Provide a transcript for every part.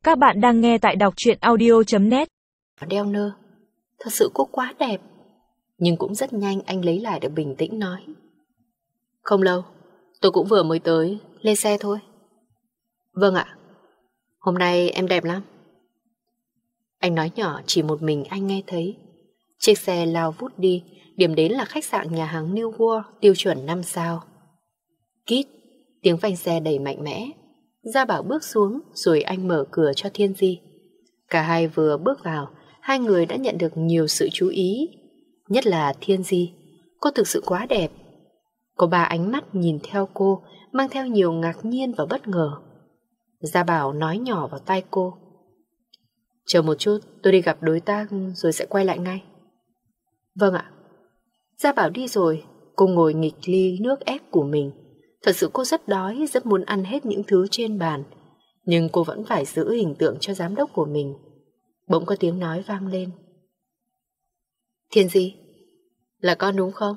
Các bạn đang nghe tại đọc truyện audio.net. Đeo nơ, thật sự cô quá đẹp. Nhưng cũng rất nhanh anh lấy lại được bình tĩnh nói: Không lâu, tôi cũng vừa mới tới, lên xe thôi. Vâng ạ. Hôm nay em đẹp lắm. Anh nói nhỏ chỉ một mình anh nghe thấy. Chiếc xe lao vút đi, điểm đến là khách sạn nhà hàng New World tiêu chuẩn 5 sao. Kít, tiếng phanh xe đầy mạnh mẽ. Gia Bảo bước xuống rồi anh mở cửa cho Thiên Di. Cả hai vừa bước vào, hai người đã nhận được nhiều sự chú ý. Nhất là Thiên Di, cô thực sự quá đẹp. Có 3 ánh mắt nhìn theo cô, mang theo nhiều ngạc nhiên và bất ngờ. Gia Bảo nói nhỏ vào tai cô: Chờ một chút, tôi đi gặp đối tác rồi sẽ quay lại ngay. Vâng ạ. Gia Bảo đi rồi, cô ngồi nghịch ly nước ép của mình. Thật sự cô rất đói, rất muốn ăn hết những thứ trên bàn. Nhưng cô vẫn phải giữ hình tượng cho giám đốc của mình. Bỗng có tiếng nói vang lên: Thiên Di, là con đúng không?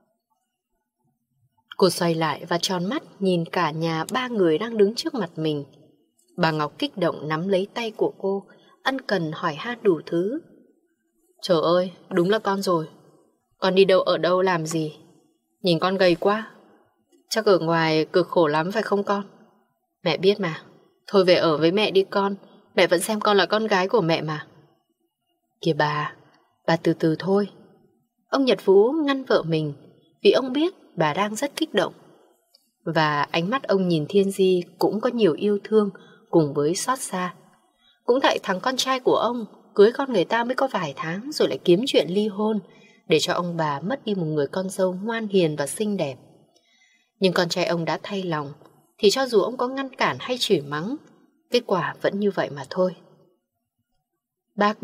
Cô xoay lại và tròn mắt nhìn cả nhà 3 người đang đứng trước mặt mình. Bà Ngọc kích động nắm lấy tay của cô, ân cần hỏi han đủ thứ. Trời ơi, đúng là con rồi. Con đi đâu ở đâu làm gì? Nhìn con gầy quá. Chắc ở ngoài cực khổ lắm phải không con? Mẹ biết mà. Thôi về ở với mẹ đi con. Mẹ vẫn xem con là con gái của mẹ mà. Kìa bà từ từ thôi. Ông Nhật Vũ ngăn vợ mình vì ông biết bà đang rất kích động. Và ánh mắt ông nhìn Thiên Di cũng có nhiều yêu thương cùng với xót xa. Cũng tại thằng con trai của ông cưới con người ta mới có vài tháng rồi lại kiếm chuyện ly hôn, để cho ông bà mất đi một người con dâu ngoan hiền và xinh đẹp. Nhưng con trai ông đã thay lòng, thì cho dù ông có ngăn cản hay chửi mắng, kết quả vẫn như vậy mà thôi. Bác,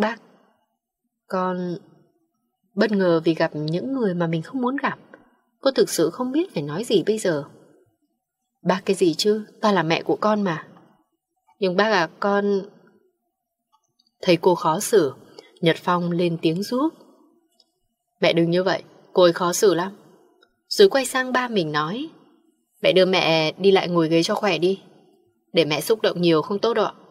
con bất ngờ vì gặp những người mà mình không muốn gặp. Cô thực sự không biết phải nói gì bây giờ. Bác cái gì chứ, ta là mẹ của con mà. Nhưng bác à, con... Thấy cô khó xử, Nhật Phong lên tiếng giúp. Mẹ đừng như vậy, cô ấy khó xử lắm. Rồi quay sang ba mình nói: Mẹ đưa mẹ đi lại ngồi ghế cho khỏe đi. Để mẹ xúc động nhiều không tốt đâu ạ.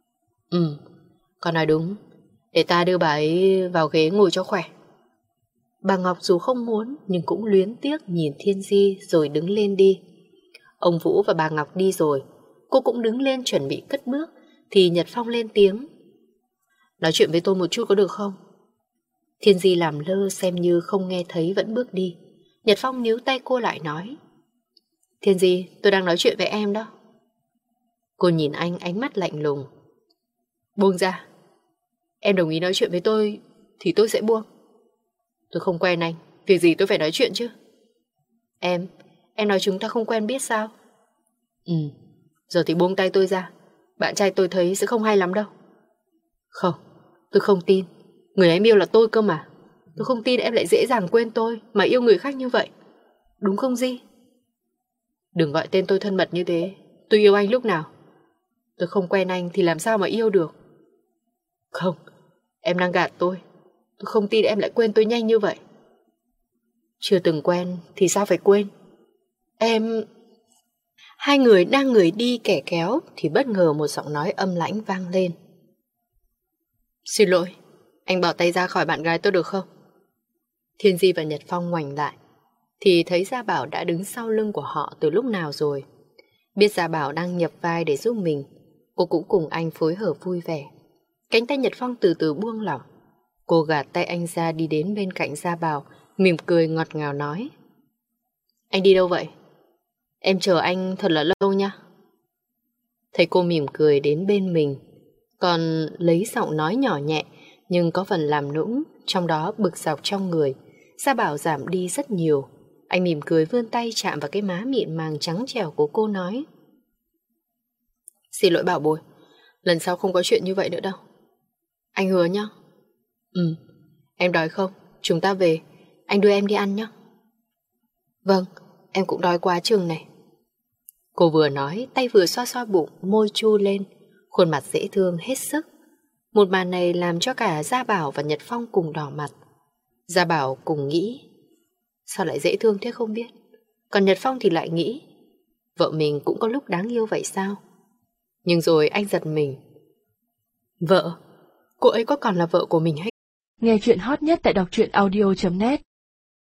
Con nói đúng. Để ta đưa bà ấy vào ghế ngồi cho khỏe. Bà Ngọc dù không muốn nhưng cũng luyến tiếc nhìn Thiên Di rồi đứng lên đi. Ông Vũ và bà Ngọc đi rồi, cô cũng đứng lên chuẩn bị cất bước, thì Nhật Phong lên tiếng: Nói chuyện với tôi một chút có được không? Thiên Di làm lơ xem như không nghe thấy vẫn bước đi. Nhật Phong níu tay cô lại nói: Thiên Di, tôi đang nói chuyện với em đó. Cô nhìn anh ánh mắt lạnh lùng. Buông ra. Em đồng ý nói chuyện với tôi thì tôi sẽ buông. Tôi không quen anh, việc gì tôi phải nói chuyện chứ? Em nói chúng ta không quen biết sao? Giờ thì buông tay tôi ra. Bạn trai tôi thấy sẽ không hay lắm đâu. Không, tôi không tin. Người em yêu là tôi cơ mà. Tôi không tin em lại dễ dàng quên tôi mà yêu người khác như vậy. Đúng không Di? Đừng gọi tên tôi thân mật như thế. Tôi yêu anh lúc nào? Tôi không quen anh thì làm sao mà yêu được? Không, em đang gạt tôi. Tôi không tin em lại quên tôi nhanh như vậy. Chưa từng quen thì sao phải quên? Em... Hai người đang người đi kẻ kéo thì bất ngờ một giọng nói âm lãnh vang lên. Xin lỗi, anh bỏ tay ra khỏi bạn gái tôi được không? Thiên Di và Nhật Phong ngoảnh lại thì thấy Gia Bảo đã đứng sau lưng của họ từ lúc nào rồi. Biết Gia Bảo đang nhập vai để giúp mình, cô cũng cùng anh phối hợp vui vẻ. Cánh tay Nhật Phong từ từ buông lỏng. Cô gạt tay anh ra đi đến bên cạnh Gia Bảo, mỉm cười ngọt ngào nói: Anh đi đâu vậy? Em chờ anh thật là lâu nha. Thấy cô mỉm cười đến bên mình, còn lấy giọng nói nhỏ nhẹ nhưng có phần làm nũng, trong đó bực dọc trong người, Gia Bảo giảm đi rất nhiều. Anh mỉm cười vươn tay chạm vào cái má mịn màng trắng trẻo của cô nói: Xin lỗi Bảo bối, lần sau không có chuyện như vậy nữa đâu. Anh hứa nhá. Em đói không? Chúng ta về, anh đưa em đi ăn nhé. Vâng, em cũng đói quá chừng này. Cô vừa nói, tay vừa xoa xoa bụng, môi chu lên, khuôn mặt dễ thương hết sức. Một màn này làm cho cả Gia Bảo và Nhật Phong cùng đỏ mặt. Gia Bảo cùng nghĩ: Sao lại dễ thương thế không biết? Còn Nhật Phong thì lại nghĩ: Vợ mình cũng có lúc đáng yêu vậy sao? Nhưng rồi anh giật mình. Vợ? Cô ấy có còn là vợ của mình hay? Nghe chuyện hot nhất tại đọc truyện audio.net